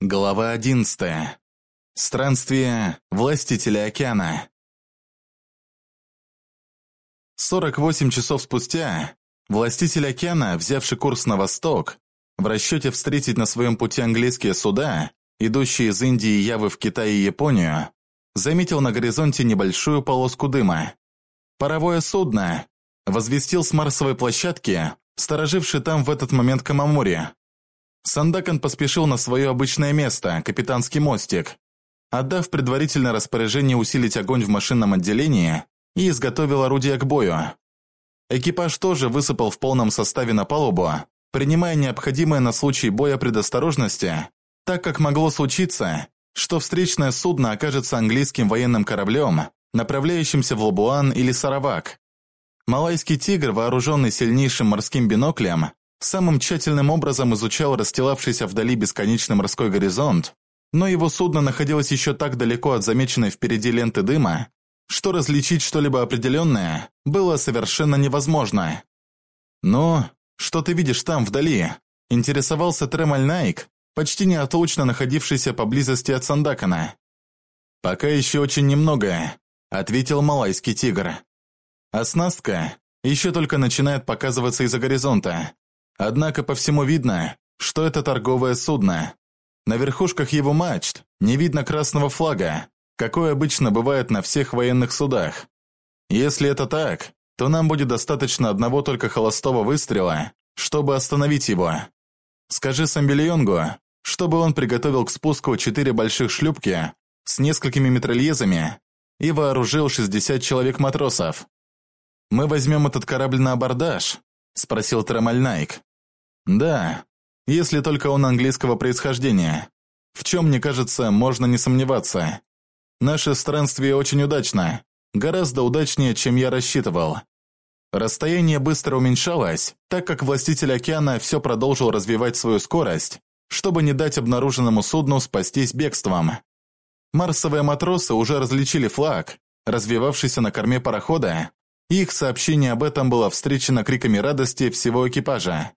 Глава 11. Странствие властителя океана. 48 часов спустя властитель океана, взявший курс на восток, в расчете встретить на своем пути английские суда, идущие из Индии и Явы в Китай и Японию, заметил на горизонте небольшую полоску дыма. «Паровое судно!» – возвестил с марсовой площадки, стороживший там в этот момент Камамори. Сандакан поспешил на свое обычное место, капитанский мостик, отдав предварительное распоряжение усилить огонь в машинном отделении и изготовил орудие к бою. Экипаж тоже высыпал в полном составе на палубу, принимая необходимые на случай боя предосторожности, так как могло случиться, что встречное судно окажется английским военным кораблем, направляющимся в Лабуан или Саравак. Малайский «Тигр», вооруженный сильнейшим морским биноклем, самым тщательным образом изучал расстилавшийся вдали бесконечный морской горизонт, но его судно находилось еще так далеко от замеченной впереди ленты дыма, что различить что-либо определенное было совершенно невозможно. «Ну, что ты видишь там вдали?» – интересовался Тремаль Найк, почти неотлучно находившийся поблизости от Сандакана. «Пока еще очень немного», – ответил Малайский «Тигр». «Оснастка еще только начинает показываться из-за горизонта. Однако по всему видно, что это торговое судно. На верхушках его мачт не видно красного флага, какой обычно бывает на всех военных судах. Если это так, то нам будет достаточно одного только холостого выстрела, чтобы остановить его. Скажи Самбельонгу, чтобы он приготовил к спуску 4 больших шлюпки с несколькими митральезами и вооружил 60 человек-матросов. Мы возьмем этот корабль на абордаж?» – спросил Тремаль Найк. «Да, если только он английского происхождения. В чем, мне кажется, можно не сомневаться. Наше странствие очень удачно, гораздо удачнее, чем я рассчитывал». Расстояние быстро уменьшалось, так как властитель океана все продолжил развивать свою скорость, чтобы не дать обнаруженному судну спастись бегством. Марсовые матросы уже различили флаг, развевавшийся на корме парохода, и их сообщение об этом было встречено криками радости всего экипажа.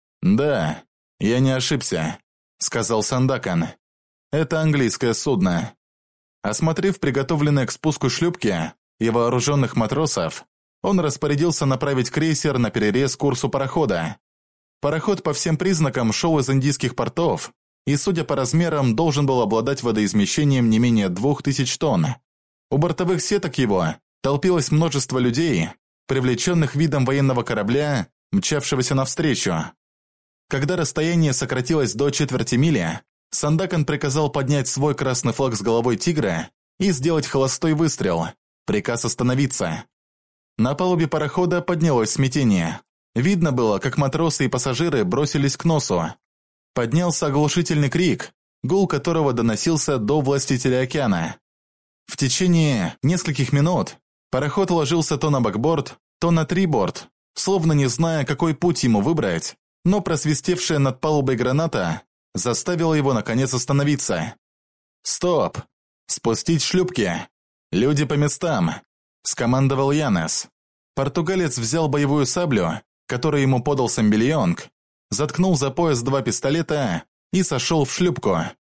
«Да, я не ошибся», — сказал Сандакан. «Это английское судно». Осмотрев приготовленные к спуску шлюпки и вооруженных матросов, он распорядился направить крейсер на перерез курсу парохода. Пароход по всем признакам шел из индийских портов и, судя по размерам, должен был обладать водоизмещением не менее 2000 тонн. У бортовых сеток его толпилось множество людей, привлеченных видом военного корабля, мчавшегося навстречу. Когда расстояние сократилось до четверти мили, Сандакан приказал поднять свой красный флаг с головой «Тигра» и сделать холостой выстрел. Приказ остановиться. На палубе парохода поднялось смятение. Видно было, как матросы и пассажиры бросились к носу. Поднялся оглушительный крик, гул которого доносился до властителя океана. В течение нескольких минут пароход ложился то на бакборд, то на триборд, словно не зная, какой путь ему выбрать, но просвистевшая над палубой граната заставила его наконец остановиться. «Стоп! Спустить шлюпки! Люди по местам!» – скомандовал Янес. Португалец взял боевую саблю, которую ему подал Самбельонг, заткнул за пояс 2 пистолета и сошел в шлюпку.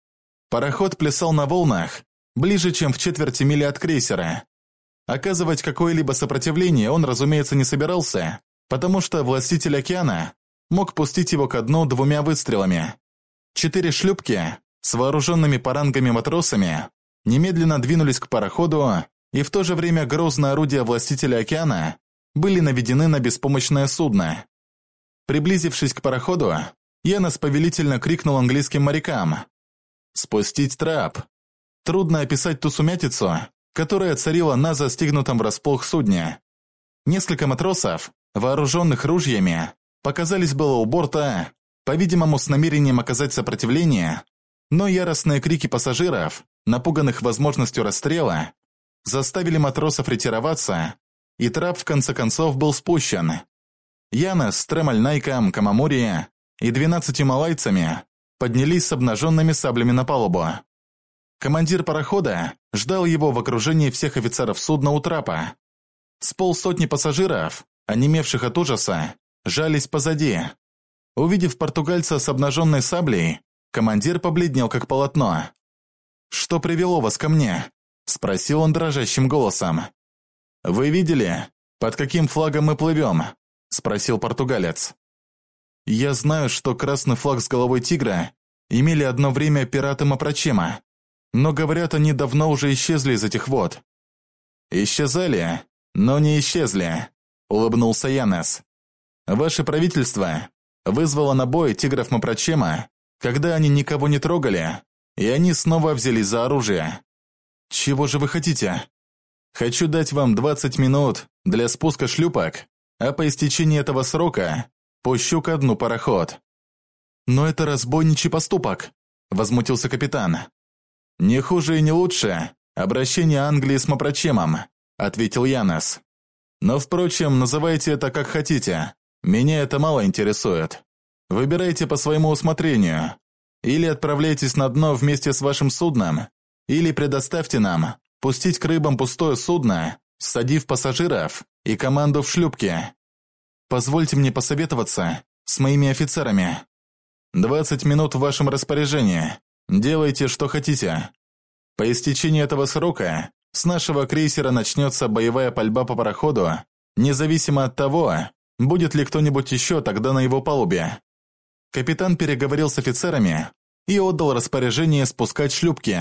Пароход плясал на волнах, ближе, чем в четверти мили от крейсера. Оказывать какое-либо сопротивление он, разумеется, не собирался, потому что властитель океана мог пустить его ко дну 2 выстрелами. 4 шлюпки с вооруженными парангами матросами немедленно двинулись к пароходу, и в то же время грозные орудия властителя океана были наведены на беспомощное судно. Приблизившись к пароходу, Янес повелительно крикнул английским морякам: «Спустить трап!» Трудно описать ту сумятицу, которая царила на застигнутом врасплох судне. Несколько матросов, вооруженных ружьями, показались было у борта, по-видимому, с намерением оказать сопротивление, но яростные крики пассажиров, напуганных возможностью расстрела, заставили матросов ретироваться, и трап в конце концов был спущен. Янес с Тремаль Найком, Камамори и 12 малайцами поднялись с обнаженными саблями на палубу. Командир парохода ждал его в окружении всех офицеров судна у трапа. С полсотни пассажиров, онемевших от ужаса, жались позади. Увидев португальца с обнаженной саблей, Командир побледнел как полотно. «Что привело вас ко мне?» – спросил он дрожащим голосом. «Вы видели, под каким флагом мы плывем?» – спросил португалец. «Я знаю, что красный флаг с головой тигра имели одно время пираты Мопрочема, но, говорят, они давно уже исчезли из этих вод». «Исчезали, но не исчезли», – улыбнулся Янес. «Ваше правительство вызвало на бой тигров Мопрочема, когда они никого не трогали, и они снова взялись за оружие. Чего же вы хотите? Хочу дать вам 20 минут для спуска шлюпок, а по истечении этого срока пущу ко дну пароход». «Но это разбойничий поступок», – возмутился капитан. «Не хуже и не лучше обращение Англии с Мопрочемом», – ответил Янес. «Но, впрочем, называйте это как хотите. Меня это мало интересует. Выбирайте по своему усмотрению. Или отправляйтесь на дно вместе с вашим судном, или предоставьте нам пустить к рыбам пустое судно, ссадив пассажиров и команду в шлюпке. Позвольте мне посоветоваться с моими офицерами. 20 минут в вашем распоряжении. Делайте, что хотите. По истечении этого срока с нашего крейсера начнется боевая пальба по пароходу, независимо от того, будет ли кто-нибудь еще тогда на его палубе». Капитан переговорил с офицерами и отдал распоряжение спускать шлюпки.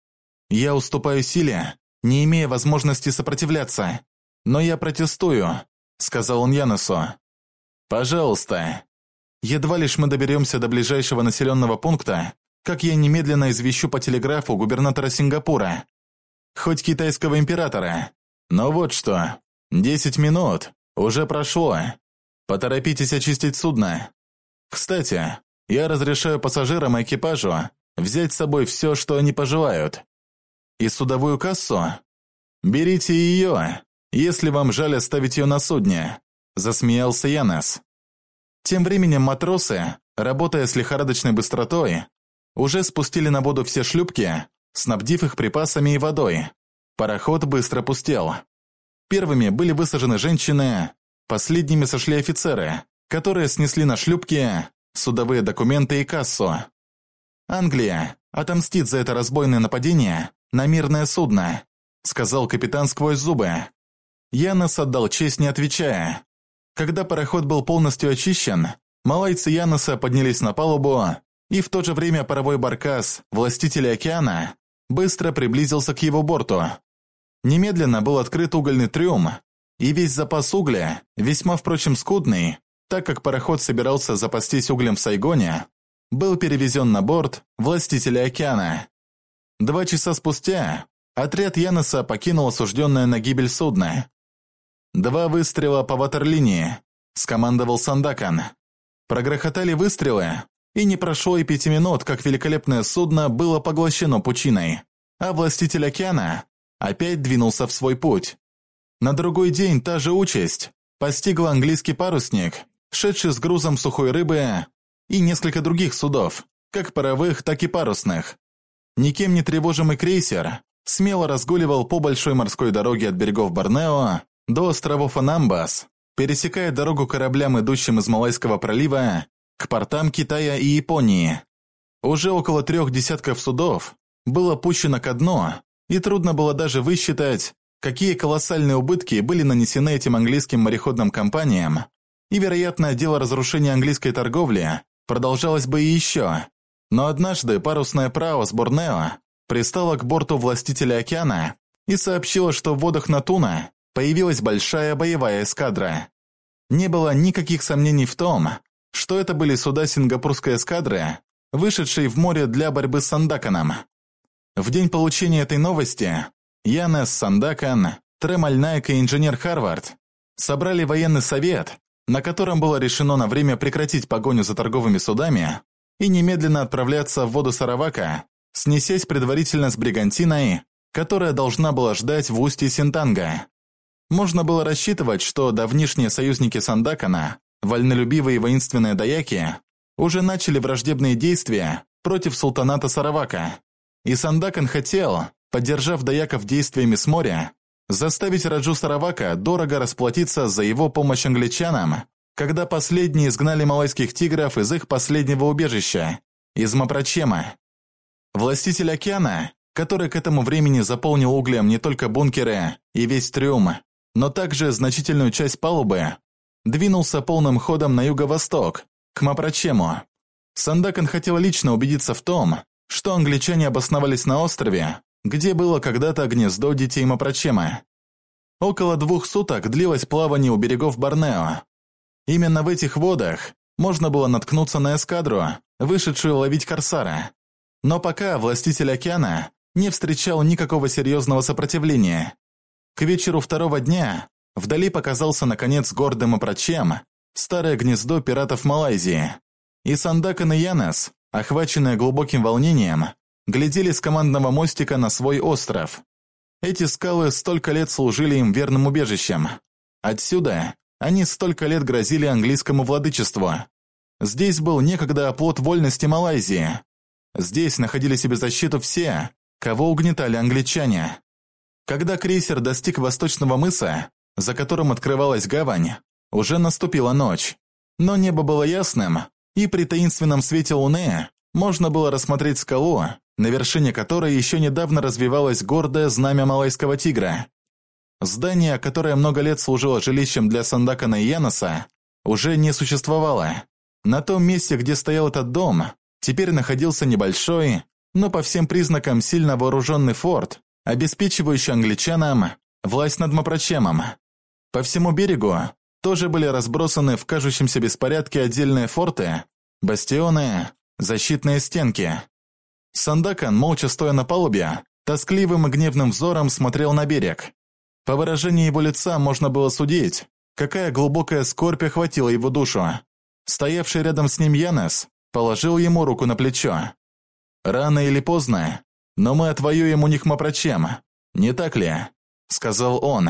«Я уступаю силе, не имея возможности сопротивляться, но я протестую», – сказал он Янесу. «Пожалуйста». Едва лишь мы доберемся до ближайшего населенного пункта, как я немедленно извещу по телеграфу губернатора Сингапура, хоть китайского императора. Но вот что, 10 минут уже прошло. Поторопитесь очистить судно. Кстати, я разрешаю пассажирам и экипажу взять с собой все, что они пожелают. И судовую кассу? Берите ее, если вам жаль оставить ее на судне», – засмеялся Янес. Тем временем матросы, работая с лихорадочной быстротой, уже спустили на воду все шлюпки, снабдив их припасами и водой. Пароход быстро пустел. Первыми были высажены женщины, последними сошли офицеры, которые снесли на шлюпки судовые документы и кассу. «Англия отомстит за это разбойное нападение на мирное судно», – сказал капитан сквозь зубы. Янес отдал честь, не отвечая. Когда пароход был полностью очищен, малайцы Янеса поднялись на палубу, и в то же время паровой баркас «Властителя океана» быстро приблизился к его борту. Немедленно был открыт угольный трюм, и весь запас угля, весьма, впрочем, скудный, так как пароход собирался запастись углем в Сайгоне, был перевезен на борт «Властителя океана». 2 часа спустя отряд Янеса покинул осужденное на гибель судно. 2 выстрела по ватерлинии, скомандовал Сандакан. Прогрохотали выстрелы, и не прошло и 5 минут, как великолепное судно было поглощено пучиной, а Властитель океана опять двинулся в свой путь. На другой день та же участь постигла английский парусник, шедший с грузом сухой рыбы, и несколько других судов, как паровых, так и парусных. Никем не тревожимый крейсер смело разгуливал по большой морской дороге от берегов Борнео до островов Анамбас, пересекая дорогу кораблям, идущим из Малайского пролива, к портам Китая и Японии. Уже около 3 десятков судов было пущено ко дну, и трудно было даже высчитать, какие колоссальные убытки были нанесены этим английским мореходным компаниям, и, вероятно, дело разрушения английской торговли продолжалось бы и еще. Но однажды парусная прау с Борнео пристала к борту Властителя океана и сообщила, что в водах Натуна появилась большая боевая эскадра. Не было никаких сомнений в том, что это были суда сингапурской эскадры, вышедшие в море для борьбы с Сандаканом. В день получения этой новости Янес, Сандакан, Тремаль Найк и инженер Харвард собрали военный совет, на котором было решено на время прекратить погоню за торговыми судами и немедленно отправляться в воду Саравака, снесясь предварительно с бригантиной, которая должна была ждать в устье Синтанга. Можно было рассчитывать, что давнишние союзники Сандакана, вольнолюбивые и воинственные даяки, уже начали враждебные действия против султаната Саравака, и Сандакан хотел, поддержав даяков действиями с моря, заставить Раджу Саравака дорого расплатиться за его помощь англичанам, когда последние изгнали малайских тигров из их последнего убежища из Мопрочема. Властитель океана, который к этому времени заполнил углем не только бункеры и весь трюм, но также значительную часть палубы, двинулся полным ходом на юго-восток, к Мопрочему. Сандакан хотел лично убедиться в том, что англичане обосновались на острове, где было когда-то гнездо детей Мопрочема. Около 2 суток длилось плавание у берегов Борнео. Именно в этих водах можно было наткнуться на эскадру, вышедшую ловить корсара. Но пока властитель океана не встречал никакого серьезного сопротивления. К вечеру второго дня вдали показался наконец гордый Мопрочем, старое гнездо пиратов Малайзии. И Сандакан и Янес, охваченные глубоким волнением, глядели с командного мостика на свой остров. Эти скалы столько лет служили им верным убежищем. Отсюда они столько лет грозили английскому владычеству. Здесь был некогда оплот вольности Малайзии. Здесь находили себе защиту все, кого угнетали англичане. Когда крейсер достиг восточного мыса, за которым открывалась гавань, уже наступила ночь. Но небо было ясным, и при таинственном свете луны можно было рассмотреть скалу, на вершине которой еще недавно развивалось гордое знамя малайского тигра. Здание, которое много лет служило жилищем для Сандакана и Янеса, уже не существовало. На том месте, где стоял этот дом, теперь находился небольшой, но по всем признакам сильно вооруженный форт, обеспечивающий англичанам власть над Мопрочемом. По всему берегу тоже были разбросаны в кажущемся беспорядке отдельные форты, бастионы, защитные стенки. Сандакан, молча стоя на палубе, тоскливым и гневным взором смотрел на берег. По выражению его лица можно было судить, какая глубокая скорбь охватила его душу. Стоявший рядом с ним Янес положил ему руку на плечо. «Рано или поздно, но мы отвоюем у них Мопрочем, не так ли?» – сказал он.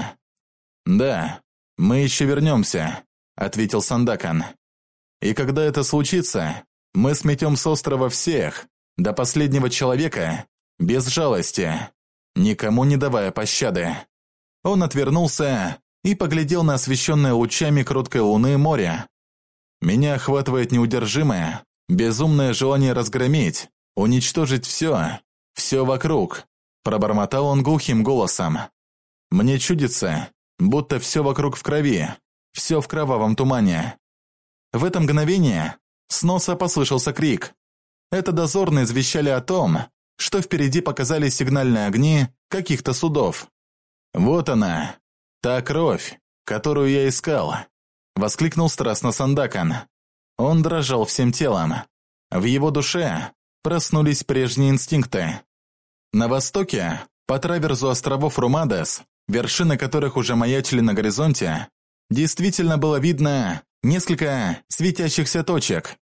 «Да, мы еще вернемся», – ответил Сандакан. «И когда это случится, мы сметем с острова всех, до последнего человека, без жалости, никому не давая пощады». Он отвернулся и поглядел на освещенное лучами кроткой луны море. «Меня охватывает неудержимое, безумное желание разгромить, уничтожить все вокруг», – пробормотал он глухим голосом. «Мне чудится, будто все вокруг в крови, все в кровавом тумане». В это мгновение с носа послышался крик. Это дозорные извещали о том, что впереди показались сигнальные огни каких-то судов. «Вот она, та кровь, которую я искал», – воскликнул страстно Сандакан. Он дрожал всем телом. В его душе проснулись прежние инстинкты. На востоке, по траверзу островов Румадес, вершины которых уже маячили на горизонте, действительно было видно несколько светящихся точек.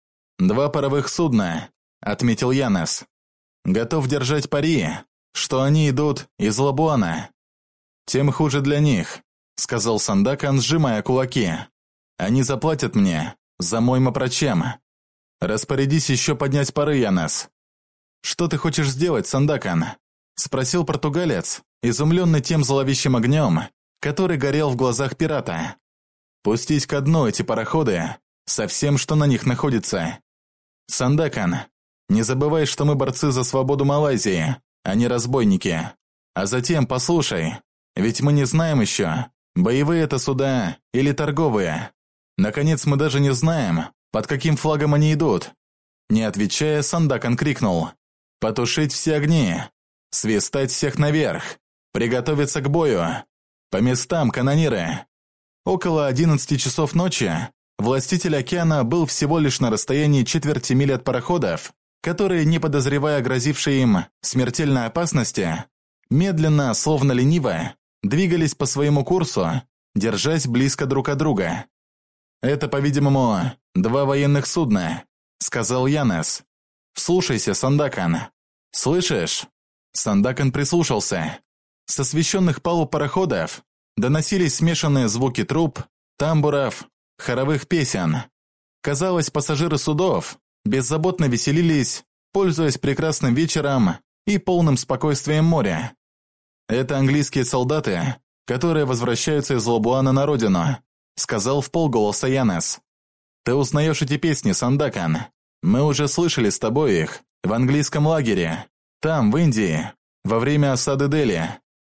«2 паровых судна», – отметил Янес. «Готов держать пари, что они идут из Лабуана». «Тем хуже для них», – сказал Сандакан, сжимая кулаки. «Они заплатят мне за мой Мопрочем. Распорядись еще поднять пары, Янес». «Что ты хочешь сделать, Сандакан?» – спросил португалец, изумленный тем зловещим огнем, который горел в глазах пирата. «Пустить ко дну эти пароходы со всем, что на них находится. Сандакан, не забывай, что мы борцы за свободу Малайзии, а не разбойники. А затем послушай, ведь мы не знаем еще, боевые это суда или торговые. Наконец, мы даже не знаем, под каким флагом они идут». Не отвечая, Сандакан крикнул: «Потушить все огни! Свистать всех наверх! Приготовиться к бою! По местам, канониры!» Около 11 часов ночи властитель океана был всего лишь на расстоянии четверти мили от пароходов, которые, не подозревая грозившей им смертельной опасности, медленно, словно лениво, двигались по своему курсу, держась близко друг от друга. «Это, по-видимому, 2 военных судна», – сказал Янес. «Вслушайся, Сандакан. Слышишь?» Сандакан прислушался. С освещенных палуб пароходов доносились смешанные звуки труб, тамбуров, хоровых песен. Казалось, пассажиры судов беззаботно веселились, пользуясь прекрасным вечером и полным спокойствием моря. «Это английские солдаты, которые возвращаются из Лабуана на родину», – сказал вполголоса Янес. «Ты узнаешь эти песни, Сандакан. Мы уже слышали с тобой их в английском лагере, там, в Индии, во время осады Дели.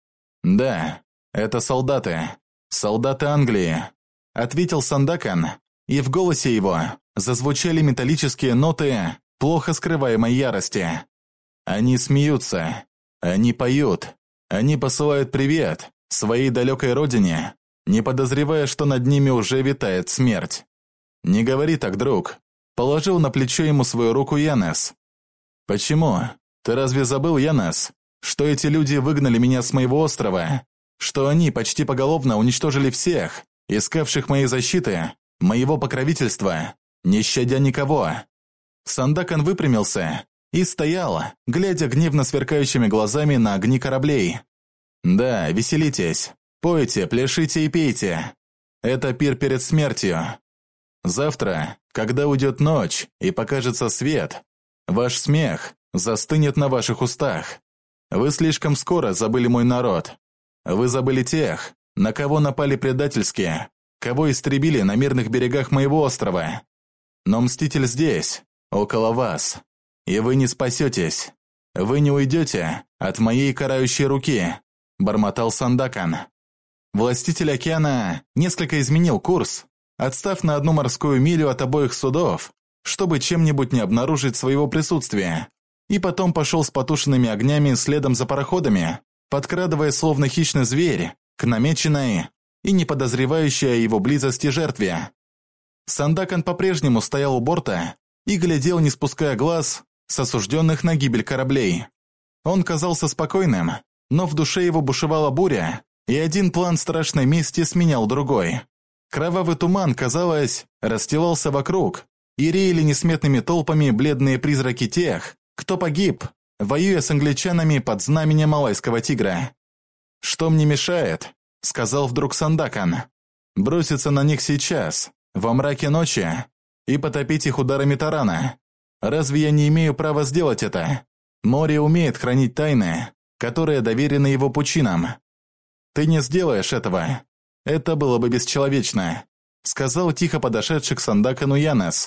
Да, это солдаты. Солдаты Англии, ответил Сандакан, и в голосе его зазвучали металлические ноты плохо скрываемой ярости. Они смеются, они поют, они посылают привет своей далекой родине, не подозревая, что над ними уже витает смерть. Не говори так, друг. Положил на плечо ему свою руку Янес. Почему? Ты разве забыл, Янес, что эти люди выгнали меня с моего острова, что они почти поголовно уничтожили всех, искавших моей защиты, моего покровительства, не щадя никого? Сандакан выпрямился и стоял, глядя гневно сверкающими глазами на огни кораблей. Да, веселитесь, пойте, пляшите и пейте. Это пир перед смертью. Завтра, когда уйдет ночь и покажется свет, ваш смех застынет на ваших устах. Вы слишком скоро забыли мой народ. Вы забыли тех, на кого напали предательски, кого истребили на мирных берегах моего острова. Но мститель здесь, около вас, и вы не спасетесь. Вы не уйдете от моей карающей руки, бормотал Сандакан. Властитель океана несколько изменил курс, отстав на 1 морскую милю от обоих судов, чтобы чем-нибудь не обнаружить своего присутствия, и потом пошел с потушенными огнями следом за пароходами, подкрадываясь словно хищный зверь к намеченной и не подозревающей о его близости жертве. Сандакан по-прежнему стоял у борта и глядел, не спуская глаз, с осужденных на гибель кораблей. Он казался спокойным, но в душе его бушевала буря, и один план страшной мести сменял другой. Кровавый туман, казалось, расстилался вокруг, и реяли несметными толпами бледные призраки тех, кто погиб, воюя с англичанами под знаменем Малайского тигра. «Что мне мешает?» — сказал вдруг Сандакан. «Броситься на них сейчас, во мраке ночи, и потопить их ударами тарана. Разве я не имею права сделать это? Море умеет хранить тайны, которые доверены его пучинам. Ты не сделаешь этого. Это было бы бесчеловечно», — сказал тихо подошедший к Сандакану Янес.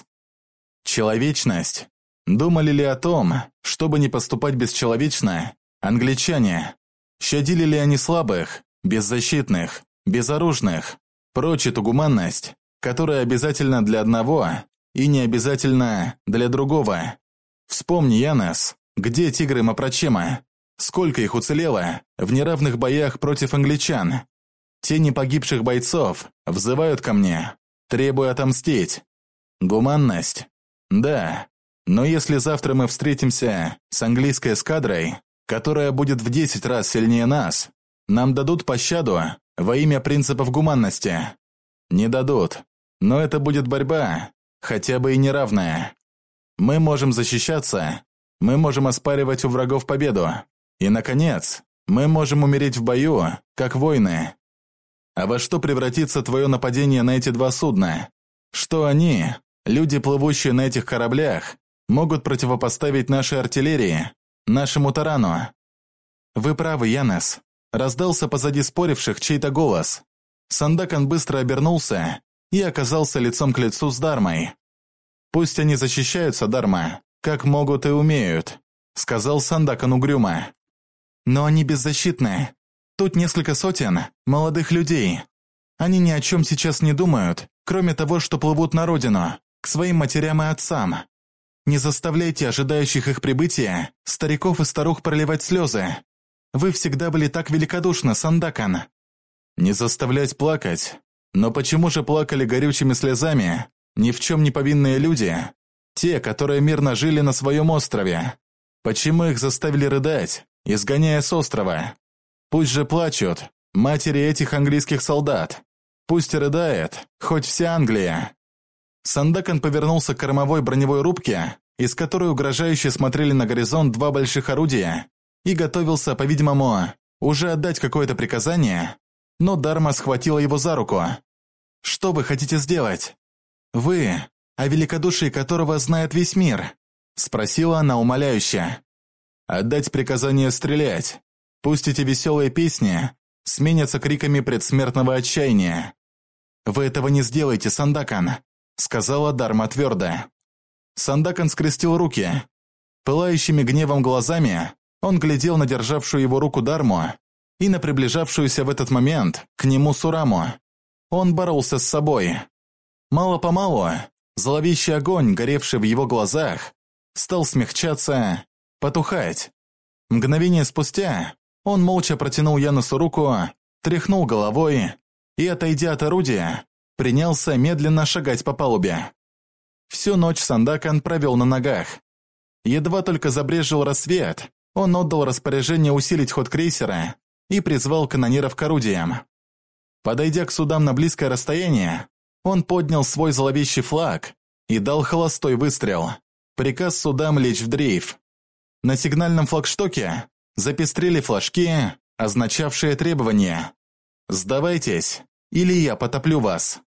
Человечность? Думали ли о том, чтобы не поступать бесчеловечно, англичане? Щадили ли они слабых, беззащитных, безоружных? Прочь эту гуманность, которая обязательна для одного и не обязательно для другого. Вспомни, Янес, где тигры Мапрачема? Сколько их уцелело в неравных боях против англичан? Тени погибших бойцов взывают ко мне, требуя отомстить. Гуманность? Да, но если завтра мы встретимся с английской эскадрой, которая будет в 10 раз сильнее нас, нам дадут пощаду во имя принципов гуманности? Не дадут, но это будет борьба, хотя бы и неравная. Мы можем защищаться, мы можем оспаривать у врагов победу, и, наконец, мы можем умереть в бою, как воины. А во что превратится твое нападение на эти 2 судна? Что они, люди, плывущие на этих кораблях, могут противопоставить нашей артиллерии, нашему тарану? Вы правы, Янес. Раздался позади споривших чей-то голос. Сандакан быстро обернулся и оказался лицом к лицу с Дармой. «Пусть они защищаются, Дарма, как могут и умеют», — сказал Сандакан угрюмо. «Но они беззащитны. Тут несколько сотен молодых людей. Они ни о чем сейчас не думают, кроме того, что плывут на родину, к своим матерям и отцам. Не заставляйте ожидающих их прибытия стариков и старух проливать слезы. Вы всегда были так великодушны, Сандакан». «Не заставлять плакать? Но почему же плакали горючими слезами ни в чем не повинные люди, те, которые мирно жили на своем острове? Почему их заставили рыдать, изгоняя с острова? Пусть же плачут матери этих английских солдат. Пусть рыдает хоть вся Англия». Сандакан повернулся к кормовой броневой рубке, из которой угрожающе смотрели на горизонт 2 больших орудия, и готовился, по-видимому, уже отдать какое-то приказание, но Дарма схватила его за руку. «Что вы хотите сделать? Вы, о великодушии которого знает весь мир?» – спросила она умоляюще. «Отдать приказание стрелять. Пусть эти веселые песни сменятся криками предсмертного отчаяния». «Вы этого не сделаете, Сандакан», — сказала Дарма твердо. Сандакан скрестил руки. Пылающими гневом глазами он глядел на державшую его руку Дарму и на приближавшуюся в этот момент к нему Сураму. Он боролся с собой. Мало-помалу зловещий огонь, горевший в его глазах, стал смягчаться, потухать. Мгновение спустя он молча протянул Янусу руку, тряхнул головой и, отойдя от орудия, принялся медленно шагать по палубе. Всю ночь Сандакан провел на ногах. Едва только забрезжил рассвет, он отдал распоряжение усилить ход крейсера и призвал канониров к орудиям. Подойдя к судам на близкое расстояние, он поднял свой зловещий флаг и дал холостой выстрел. Приказ судам лечь в дрейф. На сигнальном флагштоке запестрели флажки, означавшие требования: «Сдавайтесь, или я потоплю вас».